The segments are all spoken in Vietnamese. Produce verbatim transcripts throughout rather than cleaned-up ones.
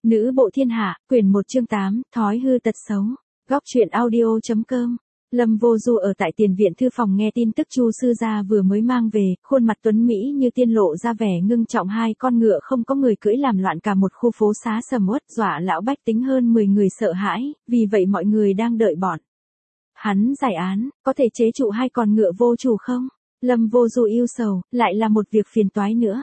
Nữ bộ thiên hạ, quyển một chương tám, thói hư tật xấu. Góc truyện audio chấm com. Lâm Vô Du ở tại tiền viện thư phòng nghe tin tức Chu sư gia vừa mới mang về, khuôn mặt tuấn mỹ như tiên lộ ra vẻ ngưng trọng, hai con ngựa không có người cưỡi làm loạn cả một khu phố xá sầm uất, dọa lão bách tính hơn mười người sợ hãi, vì vậy mọi người đang đợi bọn hắn giải án, có thể chế trụ hai con ngựa vô chủ không? Lâm Vô Du yêu sầu, lại là một việc phiền toái nữa.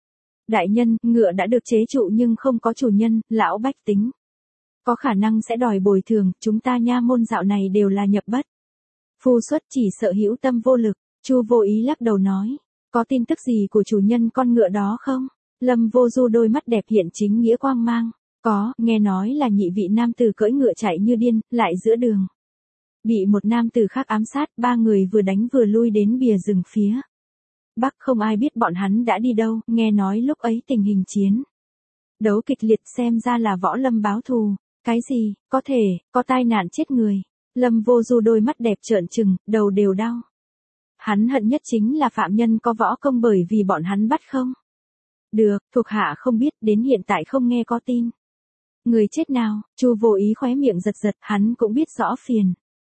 Đại nhân, ngựa đã được chế trụ nhưng không có chủ nhân, lão bách tính có khả năng sẽ đòi bồi thường, chúng ta nha môn dạo này đều là nhập bất phu xuất, chỉ sợ hữu tâm vô lực. Chu Vô Ý lắc đầu nói, có tin tức gì của chủ nhân con ngựa đó không? Lâm Vô Du đôi mắt đẹp hiện chính nghĩa quang mang, có, nghe nói là nhị vị nam tử cưỡi ngựa chạy như điên, lại giữa đường bị một nam tử khác ám sát, ba người vừa đánh vừa lui đến bìa rừng phía Bắc, không ai biết bọn hắn đã đi đâu, nghe nói lúc ấy tình hình chiến đấu kịch liệt, xem ra là võ lâm báo thù. Cái gì, có thể, có tai nạn chết người. Lâm Vô Du đôi mắt đẹp trợn trừng, đầu đều đau. Hắn hận nhất chính là phạm nhân có võ công, bởi vì bọn hắn bắt không được, thuộc hạ không biết, đến hiện tại không nghe có tin người chết nào. Chu Vô Ý khóe miệng giật giật, hắn cũng biết rõ phiền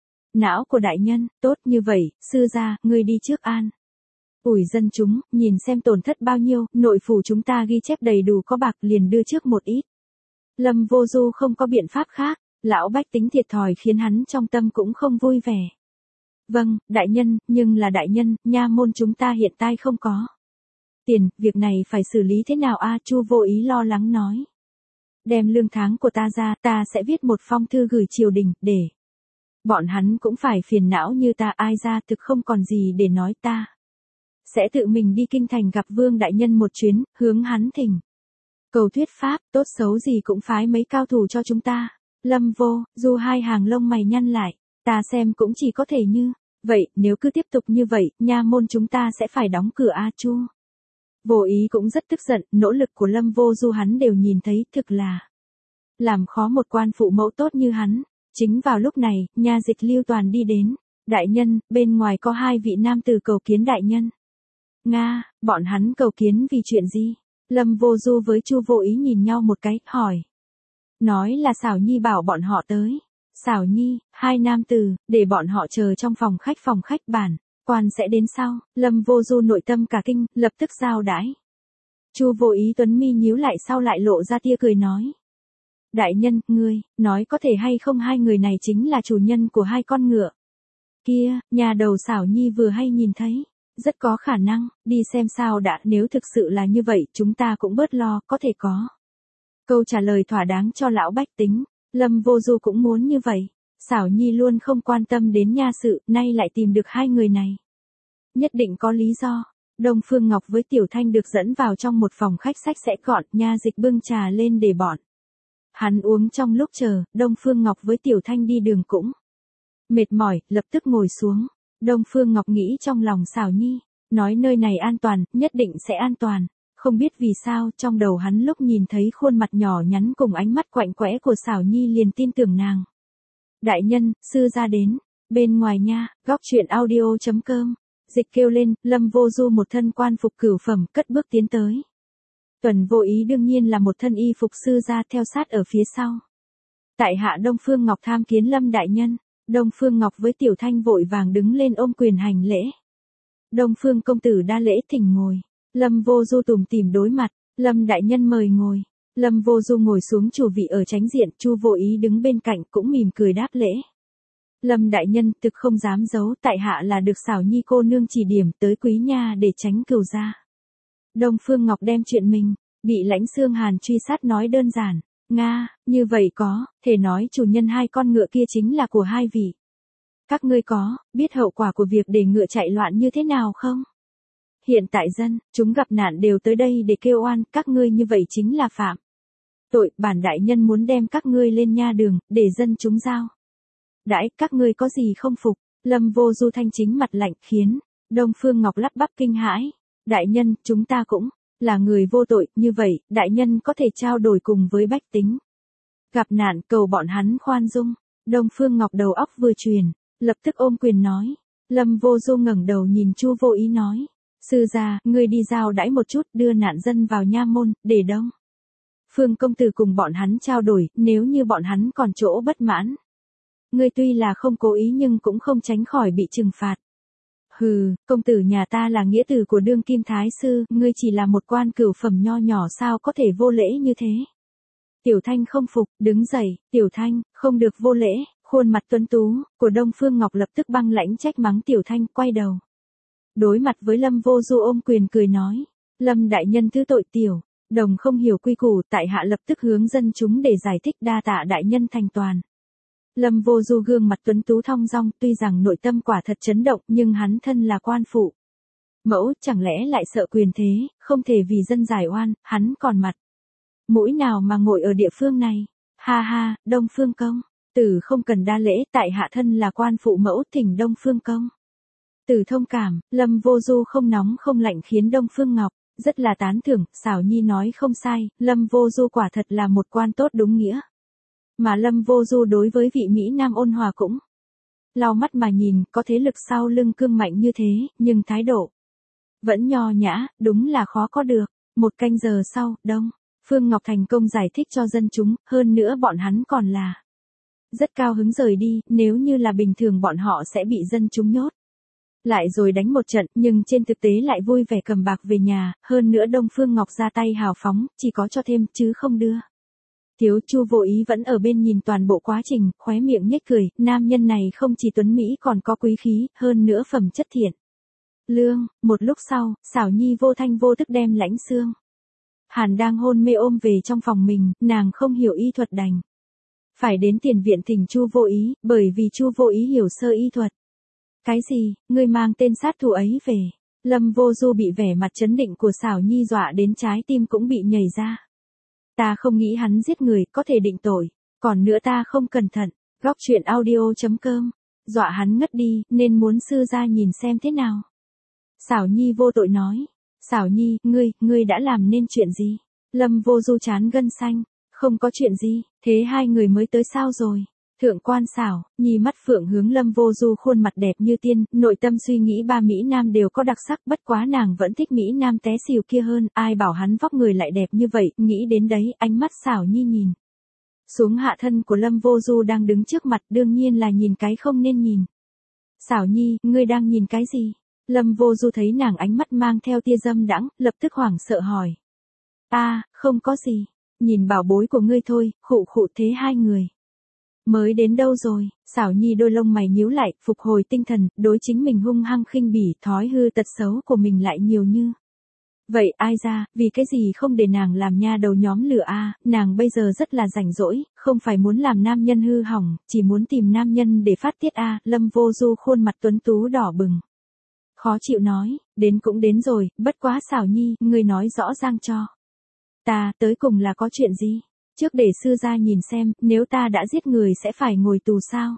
não của đại nhân. Tốt như vậy, sư gia, ngươi đi trước an ủi dân chúng, nhìn xem tổn thất bao nhiêu, nội phủ chúng ta ghi chép đầy đủ, có bạc liền đưa trước một ít. Lâm Vô Du không có biện pháp khác, lão bách tính thiệt thòi khiến hắn trong tâm cũng không vui vẻ. Vâng, đại nhân, nhưng là đại nhân, nha môn chúng ta hiện tại không có tiền, việc này phải xử lý thế nào a? Chu Vô Ý lo lắng nói. Đem lương tháng của ta ra, ta sẽ viết một phong thư gửi triều đình, để bọn hắn cũng phải phiền não như ta, ai ra thực không còn gì để nói, ta sẽ tự mình đi kinh thành gặp Vương đại nhân một chuyến, hướng hắn thỉnh cầu thuyết pháp, tốt xấu gì cũng phái mấy cao thủ cho chúng ta. Lâm Vô Du hai hàng lông mày nhăn lại, ta xem cũng chỉ có thể như vậy, nếu cứ tiếp tục như vậy, nha môn chúng ta sẽ phải đóng cửa a. Chu Vô Ý cũng rất tức giận, nỗ lực của Lâm Vô Du hắn đều nhìn thấy, thực là làm khó một quan phụ mẫu tốt như hắn. Chính vào lúc này, nha dịch Lưu Toàn đi đến. Đại nhân, bên ngoài có hai vị nam tử cầu kiến đại nhân. Nga, bọn hắn cầu kiến vì chuyện gì? Lâm Vô Du với Chu Vô Ý nhìn nhau một cái, hỏi. Nói là Xảo Nhi bảo bọn họ tới. Xảo Nhi, hai nam tử, để bọn họ chờ trong phòng khách, phòng khách bản quan sẽ đến sau. Lâm Vô Du nội tâm cả kinh, lập tức giao đãi. Chu Vô Ý tuấn mi nhíu lại, sau lại lộ ra tia cười nói. Đại nhân, ngươi, nói có thể hay không hai người này chính là chủ nhân của hai con ngựa kia? Nhà đầu Xảo Nhi vừa hay nhìn thấy. Rất có khả năng, đi xem sao đã, nếu thực sự là như vậy, chúng ta cũng bớt lo, có thể có câu trả lời thỏa đáng cho lão bách tính. Lâm Vô Du cũng muốn như vậy. Xảo Nhi luôn không quan tâm đến nha sự, nay lại tìm được hai người này, nhất định có lý do. Đông Phương Ngọc với Tiểu Thanh được dẫn vào trong một phòng khách sạch sẽ gọn, nha dịch bưng trà lên để bọn hắn uống. Trong lúc chờ, Đông Phương Ngọc với Tiểu Thanh đi đường cũng mệt mỏi, lập tức ngồi xuống. Đông Phương Ngọc nghĩ trong lòng, Xảo Nhi nói nơi này an toàn, nhất định sẽ an toàn. Không biết vì sao, trong đầu hắn lúc nhìn thấy khuôn mặt nhỏ nhắn cùng ánh mắt quạnh quẽ của Xảo Nhi liền tin tưởng nàng. Đại nhân, sư gia đến. Bên ngoài nha. Góc truyện audio chấm com. Dịch kêu lên. Lâm Vô Du một thân quan phục cửu phẩm, cất bước tiến tới. Tuần Vô Ý đương nhiên là một thân y phục sư gia, theo sát ở phía sau. Tại hạ Đông Phương Ngọc tham kiến Lâm đại nhân. Đông Phương Ngọc với Tiểu Thanh vội vàng đứng lên ôm quyền hành lễ. Đông Phương công tử đa lễ, thỉnh ngồi. Lâm Vô Du tủm tỉm đối mặt. Lâm đại nhân mời ngồi. Lâm Vô Du ngồi xuống chủ vị ở chánh diện, Chu Vô Ý đứng bên cạnh cũng mỉm cười đáp lễ. Lâm đại nhân, thực không dám giấu, tại hạ là được Xảo Nhi cô nương chỉ điểm tới quý nha để tránh cừu gia. Đông Phương Ngọc đem chuyện mình bị Lãnh Xương Hàn truy sát nói đơn giản. Nga, như vậy có thể nói chủ nhân hai con ngựa kia chính là của hai vị. Các ngươi có biết hậu quả của việc để ngựa chạy loạn như thế nào không? Hiện tại dân chúng gặp nạn đều tới đây để kêu oan, các ngươi như vậy chính là phạm tội, bản đại nhân muốn đem các ngươi lên nha đường để dân chúng giao đãi, các ngươi có gì không phục? Lâm Vô Du thanh chính mặt lạnh, khiến Đông Phương Ngọc lắp bắp kinh hãi. Đại nhân, chúng ta cũng là người vô tội, như vậy, đại nhân có thể trao đổi cùng với bách tính gặp nạn, cầu bọn hắn khoan dung. Đông Phương Ngọc đầu óc vừa truyền, lập tức ôm quyền nói. Lâm Vô Du ngẩng đầu nhìn Chu Vô Ý nói. Sư gia, ngươi đi giao đãi một chút, đưa nạn dân vào nha môn, để Đông Phương công tử cùng bọn hắn trao đổi, nếu như bọn hắn còn chỗ bất mãn. Ngươi tuy là không cố ý nhưng cũng không tránh khỏi bị trừng phạt. Hừ, công tử nhà ta là nghĩa tử của đương kim thái sư, ngươi chỉ là một quan cửu phẩm nho nhỏ sao có thể vô lễ như thế. Tiểu Thanh không phục, đứng dậy, Tiểu Thanh, không được vô lễ, khuôn mặt tuấn tú, của Đông Phương Ngọc lập tức băng lãnh trách mắng Tiểu Thanh, quay đầu. Đối mặt với Lâm Vô Du ôm quyền cười nói, Lâm đại nhân thứ tội Tiểu, đồng không hiểu quy củ, tại hạ lập tức hướng dân chúng để giải thích đa tạ đại nhân thành toàn. Lâm Vô Du gương mặt tuấn tú thong dong, tuy rằng nội tâm quả thật chấn động nhưng hắn thân là quan phụ. Mẫu, chẳng lẽ lại sợ quyền thế, không thể vì dân giải oan, hắn còn mặt. Mũi nào mà ngồi ở địa phương này, ha ha, Đông Phương Công, tử không cần đa lễ, tại hạ thân là quan phụ mẫu thỉnh Đông Phương Công. Tử thông cảm, Lâm Vô Du không nóng không lạnh khiến Đông Phương Ngọc rất là tán thưởng, Xảo Nhi nói không sai, Lâm Vô Du quả thật là một quan tốt đúng nghĩa. Mà Lâm Vô Du đối với vị Mỹ Nam ôn hòa cũng lau mắt mà nhìn, có thế lực sau lưng cương mạnh như thế, nhưng thái độ vẫn nho nhã, đúng là khó có được. Một canh giờ sau, Đông Phương Ngọc thành công giải thích cho dân chúng, hơn nữa bọn hắn còn là rất cao hứng rời đi, nếu như là bình thường bọn họ sẽ bị dân chúng nhốt lại rồi đánh một trận, nhưng trên thực tế lại vui vẻ cầm bạc về nhà, hơn nữa Đông Phương Ngọc ra tay hào phóng, chỉ có cho thêm chứ không đưa. Thiếu Chu Vô Ý vẫn ở bên nhìn toàn bộ quá trình, khóe miệng nhếch cười, nam nhân này không chỉ tuấn mỹ còn có quý khí, hơn nữa phẩm chất thiện lương. Một lúc sau, Xảo Nhi vô thanh vô tức đem Lãnh Xương Hàn đang hôn mê ôm về trong phòng mình, nàng không hiểu y thuật đành phải đến tiền viện thỉnh Chu Vô Ý, bởi vì Chu Vô Ý hiểu sơ y thuật. Cái gì, ngươi mang tên sát thủ ấy về? Lâm Vô Du bị vẻ mặt chấn định của Xảo Nhi dọa đến trái tim cũng bị nhảy ra. Ta không nghĩ hắn giết người, có thể định tội, còn nữa ta không cẩn thận. Góc truyện audio chấm com, dọa hắn ngất đi, nên muốn sư gia nhìn xem thế nào. Xảo Nhi vô tội nói, Xảo Nhi, ngươi, ngươi đã làm nên chuyện gì? Lâm Vô Du chán gân xanh, không có chuyện gì, thế hai người mới tới sao rồi? Thượng quan Xảo Nhi mắt phượng hướng Lâm Vô Du khuôn mặt đẹp như tiên, nội tâm suy nghĩ ba Mỹ Nam đều có đặc sắc, bất quá nàng vẫn thích Mỹ Nam té xìu kia hơn, ai bảo hắn vóc người lại đẹp như vậy, nghĩ đến đấy, ánh mắt Xảo Nhi nhìn xuống hạ thân của Lâm Vô Du đang đứng trước mặt, đương nhiên là nhìn cái không nên nhìn. Xảo Nhi, ngươi đang nhìn cái gì? Lâm Vô Du thấy nàng ánh mắt mang theo tia dâm đãng, lập tức hoảng sợ hỏi. Ta, không có gì, nhìn bảo bối của ngươi thôi, khụ khụ thế hai người. Mới đến đâu rồi? Xảo Nhi đôi lông mày nhíu lại, phục hồi tinh thần, đối chính mình hung hăng khinh bỉ, thói hư tật xấu của mình lại nhiều như. Vậy ai ra, vì cái gì không để nàng làm nha đầu nhóm lửa a, nàng bây giờ rất là rảnh rỗi, không phải muốn làm nam nhân hư hỏng, chỉ muốn tìm nam nhân để phát tiết a. Lâm Vô Du khuôn mặt tuấn tú đỏ bừng. Khó chịu nói, đến cũng đến rồi, bất quá Xảo Nhi, ngươi nói rõ ràng cho ta, tới cùng là có chuyện gì? Trước để sư gia nhìn xem, nếu ta đã giết người sẽ phải ngồi tù sao?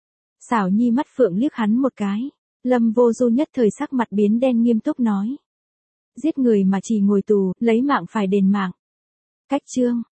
Xảo Nhi mắt phượng liếc hắn một cái. Lâm Vô Du nhất thời sắc mặt biến đen nghiêm túc nói. Giết người mà chỉ ngồi tù, lấy mạng phải đền mạng. Cách chương.